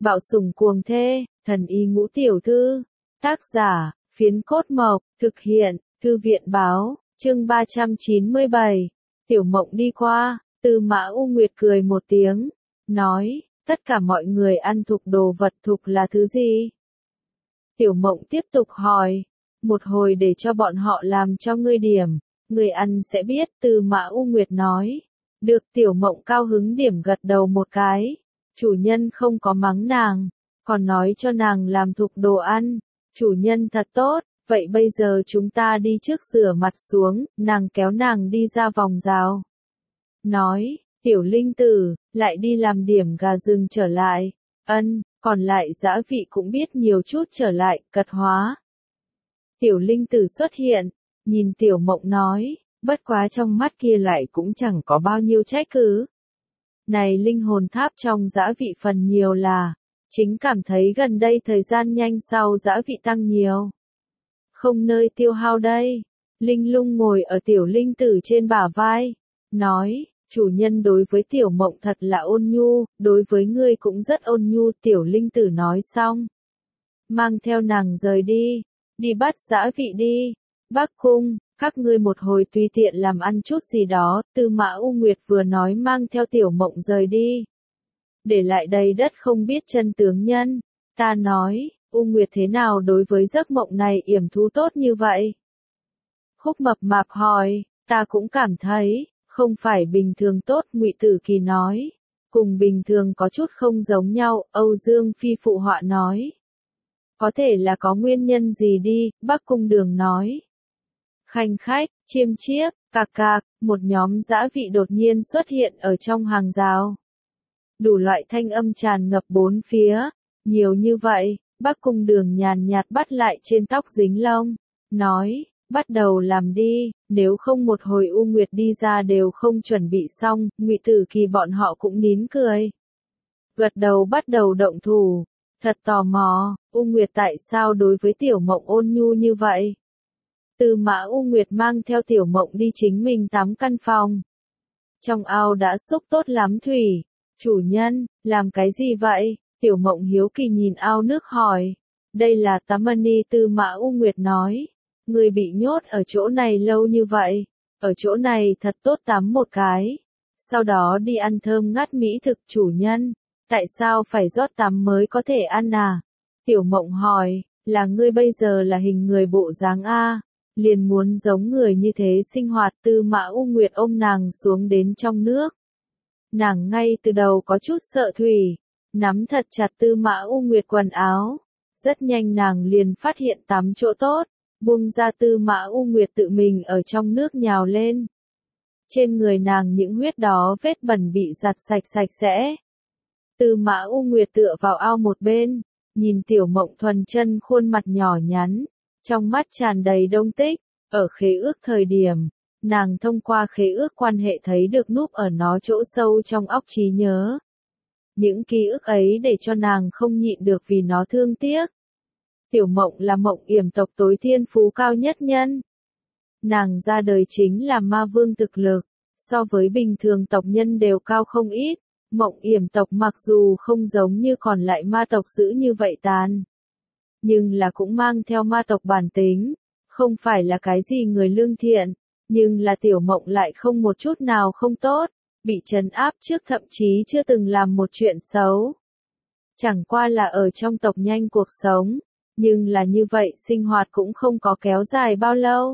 Bạo sủng cuồng thê, thần y ngũ tiểu thư. Tác giả, Phiến Cốt Mộc, thực hiện, Thư viện báo, chương 397. Tiểu Mộng đi qua, Tư Mã U Nguyệt cười một tiếng, nói, tất cả mọi người ăn thục đồ vật thục là thứ gì? Tiểu Mộng tiếp tục hỏi, một hồi để cho bọn họ làm cho ngươi điểm, ngươi ăn sẽ biết. Tư Mã U Nguyệt nói. Được. Tiểu Mộng cao hứng điểm gật đầu một cái. Chủ nhân không có mắng nàng, còn nói cho nàng làm thục đồ ăn. Chủ nhân thật tốt, vậy bây giờ chúng ta đi trước rửa mặt xuống. Nàng kéo nàng đi ra vòng rào. Nói, Tiểu Linh Tử, lại đi làm điểm gà rừng trở lại. Ân, còn lại giã vị cũng biết nhiều chút trở lại, cật hóa. Tiểu Linh Tử xuất hiện, nhìn Tiểu Mộng nói, bất quá trong mắt kia lại cũng chẳng có bao nhiêu trách cứ. Này linh hồn tháp trong giã vị phần nhiều là, chính cảm thấy gần đây thời gian nhanh sau giã vị tăng nhiều. Không nơi tiêu hao đây. Linh Lung ngồi ở Tiểu Linh Tử trên bả vai, nói, chủ nhân đối với Tiểu Mộng thật là ôn nhu, đối với ngươi cũng rất ôn nhu. Tiểu Linh Tử nói xong, mang theo nàng rời đi, đi bắt giã vị đi. Bắc Cung, các ngươi một hồi tùy tiện làm ăn chút gì đó. Tư Mã U Nguyệt vừa nói mang theo Tiểu Mộng rời đi. Để lại đầy đất không biết chân tướng nhân. Ta nói, U Nguyệt thế nào đối với giấc mộng này yểm thú tốt như vậy? Khúc Mập Mạp hỏi, ta cũng cảm thấy, không phải bình thường tốt. Ngụy Tử Kỳ nói, cùng bình thường có chút không giống nhau. Âu Dương Phi phụ họa nói, có thể là có nguyên nhân gì đi. Bắc Cung Đường nói, khanh khách, chiêm chiếp, cạc cạc, một nhóm giã vị đột nhiên xuất hiện ở trong hàng rào. Đủ loại thanh âm tràn ngập bốn phía, nhiều như vậy. Bắc Cung Đường nhàn nhạt bắt lại trên tóc dính lông, nói, bắt đầu làm đi, nếu không một hồi U Nguyệt đi ra đều không chuẩn bị xong. Ngụy Tử Kỳ bọn họ cũng nín cười. Gật đầu bắt đầu động thủ, thật tò mò, U Nguyệt tại sao đối với Tiểu Mộng ôn nhu như vậy? Tư Mã U Nguyệt mang theo Tiểu Mộng đi chính mình tắm căn phòng. Trong ao đã xúc tốt lắm thủy. Chủ nhân, làm cái gì vậy? Tiểu Mộng hiếu kỳ nhìn ao nước hỏi. Đây là tắm mani. Tư Mã U Nguyệt nói. Người bị nhốt ở chỗ này lâu như vậy. Ở chỗ này thật tốt tắm một cái. Sau đó đi ăn thơm ngát mỹ thực. Chủ nhân, tại sao phải rót tắm mới có thể ăn à? Tiểu Mộng hỏi, là ngươi bây giờ là hình người bộ dáng A, liền muốn giống người như thế sinh hoạt. Tư Mã U Nguyệt ôm nàng xuống đến trong nước. Nàng ngay từ đầu có chút sợ thủy, nắm thật chặt Tư Mã U Nguyệt quần áo. Rất nhanh nàng liền phát hiện tắm chỗ tốt, buông ra. Tư Mã U Nguyệt tự mình ở trong nước nhào lên. Trên người nàng những huyết đó vết bẩn bị giặt sạch sạch sẽ. Tư Mã U Nguyệt tựa vào ao một bên, nhìn Tiểu Mộng thuần chân khuôn mặt nhỏ nhắn, trong mắt tràn đầy đông tích. Ở khế ước thời điểm, nàng thông qua khế ước quan hệ thấy được núp ở nó chỗ sâu trong óc trí nhớ. Những ký ức ấy để cho nàng không nhịn được vì nó thương tiếc. Tiểu Mộng là Mộng Yểm tộc tối thiên phú cao nhất nhân. Nàng ra đời chính là ma vương thực lực, so với bình thường tộc nhân đều cao không ít. Mộng Yểm tộc mặc dù không giống như còn lại ma tộc dữ như vậy tàn, nhưng là cũng mang theo ma tộc bản tính, không phải là cái gì người lương thiện, nhưng là Tiểu Mộng lại không một chút nào không tốt, bị trấn áp trước thậm chí chưa từng làm một chuyện xấu. Chẳng qua là ở trong tộc nhanh cuộc sống, nhưng là như vậy sinh hoạt cũng không có kéo dài bao lâu.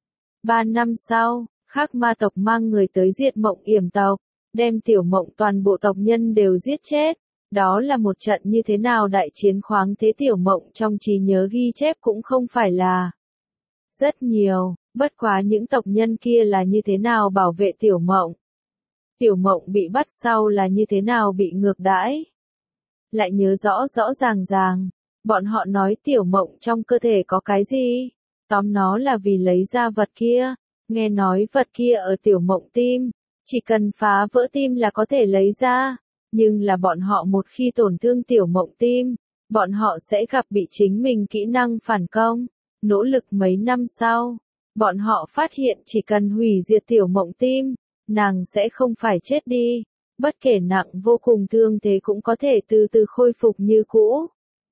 3 năm sau, Khác ma tộc mang người tới diệt Mộng Yểm tộc, đem Tiểu Mộng toàn bộ tộc nhân đều giết chết. Đó là một trận như thế nào đại chiến khoáng thế. Tiểu Mộng trong trí nhớ ghi chép cũng không phải là rất nhiều, bất quá những tộc nhân kia là như thế nào bảo vệ Tiểu Mộng. Tiểu Mộng bị bắt sau là như thế nào bị ngược đãi. Lại nhớ rõ rõ ràng ràng, bọn họ nói Tiểu Mộng trong cơ thể có cái gì, tóm nó là vì lấy ra vật kia, nghe nói vật kia ở Tiểu Mộng tim, chỉ cần phá vỡ tim là có thể lấy ra, nhưng là bọn họ một khi tổn thương Tiểu Mộng tim, bọn họ sẽ gặp bị chính mình kỹ năng phản công. Nỗ lực mấy năm sau, bọn họ phát hiện chỉ cần hủy diệt Tiểu Mộng tim, nàng sẽ không phải chết đi, bất kể nặng vô cùng thương thế cũng có thể từ từ khôi phục như cũ.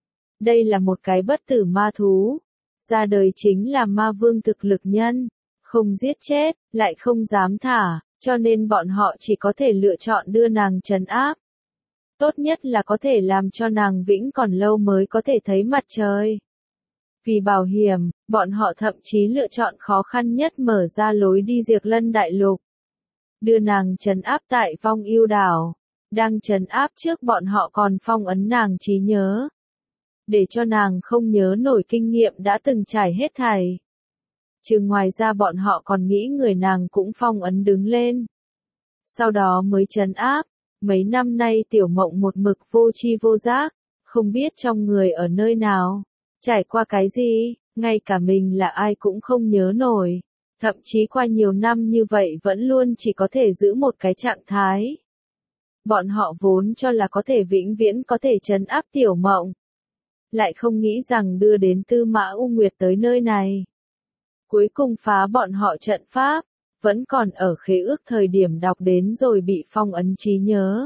Đây là một cái bất tử ma thú, ra đời chính là ma vương thực lực nhân, không giết chết, lại không dám thả, cho nên bọn họ chỉ có thể lựa chọn đưa nàng trấn áp. Tốt nhất là có thể làm cho nàng vĩnh còn lâu mới có thể thấy mặt trời. Vì bảo hiểm, bọn họ thậm chí lựa chọn khó khăn nhất mở ra lối đi Diệt Lân Đại Lục. Đưa nàng trấn áp tại Vong Ưu Đảo. Đang trấn áp trước bọn họ còn phong ấn nàng trí nhớ. Để cho nàng không nhớ nổi kinh nghiệm đã từng trải hết thảy. Chứ ngoài ra bọn họ còn nghĩ người nàng cũng phong ấn đứng lên. Sau đó mới trấn áp. Mấy năm nay Tiểu Mộng một mực vô tri vô giác, không biết trong người ở nơi nào, trải qua cái gì, ngay cả mình là ai cũng không nhớ nổi. Thậm chí qua nhiều năm như vậy vẫn luôn chỉ có thể giữ một cái trạng thái. Bọn họ vốn cho là có thể vĩnh viễn có thể trấn áp Tiểu Mộng. Lại không nghĩ rằng đưa đến Tư Mã U Nguyệt tới nơi này. Cuối cùng phá bọn họ trận pháp, vẫn còn ở khế ước thời điểm đọc đến rồi bị phong ấn trí nhớ.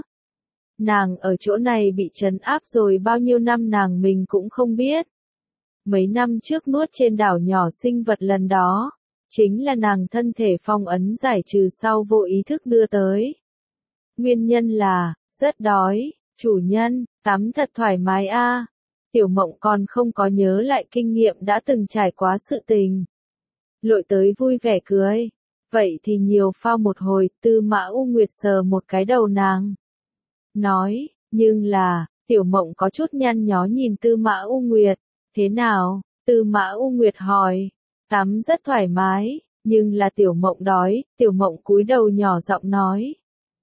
Nàng ở chỗ này bị trấn áp rồi bao nhiêu năm nàng mình cũng không biết. Mấy năm trước nuốt trên đảo nhỏ sinh vật lần đó, chính là nàng thân thể phong ấn giải trừ sau vô ý thức đưa tới. Nguyên nhân là, rất đói, chủ nhân, tắm thật thoải mái a. Tiểu Mộng còn không có nhớ lại kinh nghiệm đã từng trải qua sự tình. Lội tới vui vẻ cười. Vậy thì nhiều phao một hồi, Tư Mã U Nguyệt sờ một cái đầu nàng. Nói, nhưng là, Tiểu Mộng có chút nhăn nhó nhìn Tư Mã U Nguyệt. Thế nào? Tư Mã U Nguyệt hỏi. Tắm rất thoải mái, nhưng là Tiểu Mộng đói, Tiểu Mộng cúi đầu nhỏ giọng nói.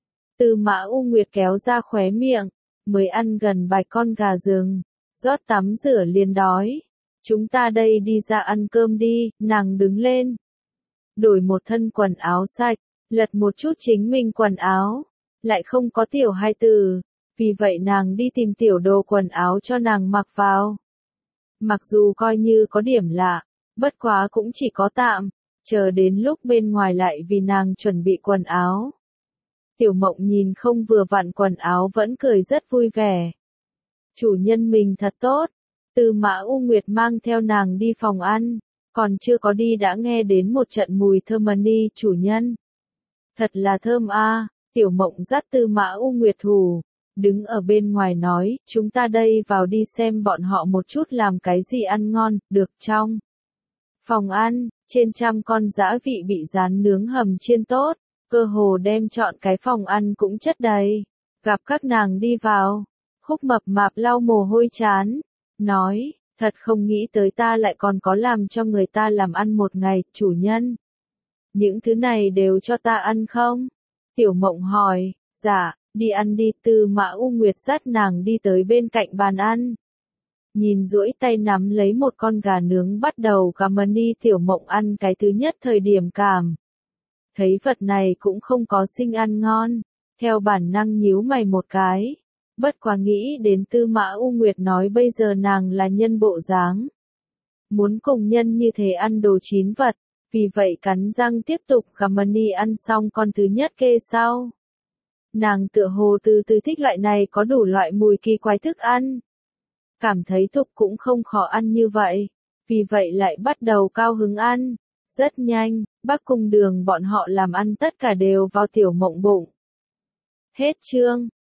Tư Mã U Nguyệt kéo ra khóe miệng, mới ăn gần vài con gà rừng, rót tắm rửa liền đói. Chúng ta đây đi ra ăn cơm đi, nàng đứng lên. Đổi một thân quần áo sạch, lật một chút chính mình quần áo, lại không có tiểu hai từ, vì vậy nàng đi tìm tiểu đồ quần áo cho nàng mặc vào. Mặc dù coi như có điểm lạ, bất quá cũng chỉ có tạm, chờ đến lúc bên ngoài lại vì nàng chuẩn bị quần áo. Tiểu Mộng nhìn không vừa vặn quần áo vẫn cười rất vui vẻ. Chủ nhân mình thật tốt. Tư Mã U Nguyệt mang theo nàng đi phòng ăn, còn chưa có đi đã nghe đến một trận mùi thơm ni chủ nhân. Thật là thơm a. Tiểu Mộng dắt Tư Mã U Nguyệt thủ, đứng ở bên ngoài nói, chúng ta đây vào đi xem bọn họ một chút làm cái gì ăn ngon, được trong. Phòng ăn, trên trăm con dã vị bị rán nướng hầm chiên tốt, cơ hồ đem trọn cái phòng ăn cũng chất đầy. Gặp các nàng đi vào, Khúc Mập Mạp lau mồ hôi chán, nói, thật không nghĩ tới ta lại còn có làm cho người ta làm ăn một ngày, chủ nhân. Những thứ này đều cho ta ăn không? Tiểu Mộng hỏi, dạ, đi ăn đi. Tư Mã U Nguyệt dắt nàng đi tới bên cạnh bàn ăn. Nhìn duỗi tay nắm lấy một con gà nướng bắt đầu gặm ni. Tiểu Mộng ăn cái thứ nhất thời điểm cảm. Thấy vật này cũng không có xinh ăn ngon, theo bản năng nhíu mày một cái. Bất quá nghĩ đến Tư Mã U Nguyệt nói bây giờ nàng là nhân bộ dáng. Muốn cùng nhân như thế ăn đồ chín vật, vì vậy cắn răng tiếp tục gặm ni ăn xong con thứ nhất kê sau. Nàng tựa hồ từ từ thích loại này có đủ loại mùi kỳ quái thức ăn. Cảm thấy Thục cũng không khó ăn như vậy, vì vậy lại bắt đầu cao hứng ăn. Rất nhanh, Bắc Cung Đường bọn họ làm ăn tất cả đều vào Tiểu Mộng bụng. Hết chương.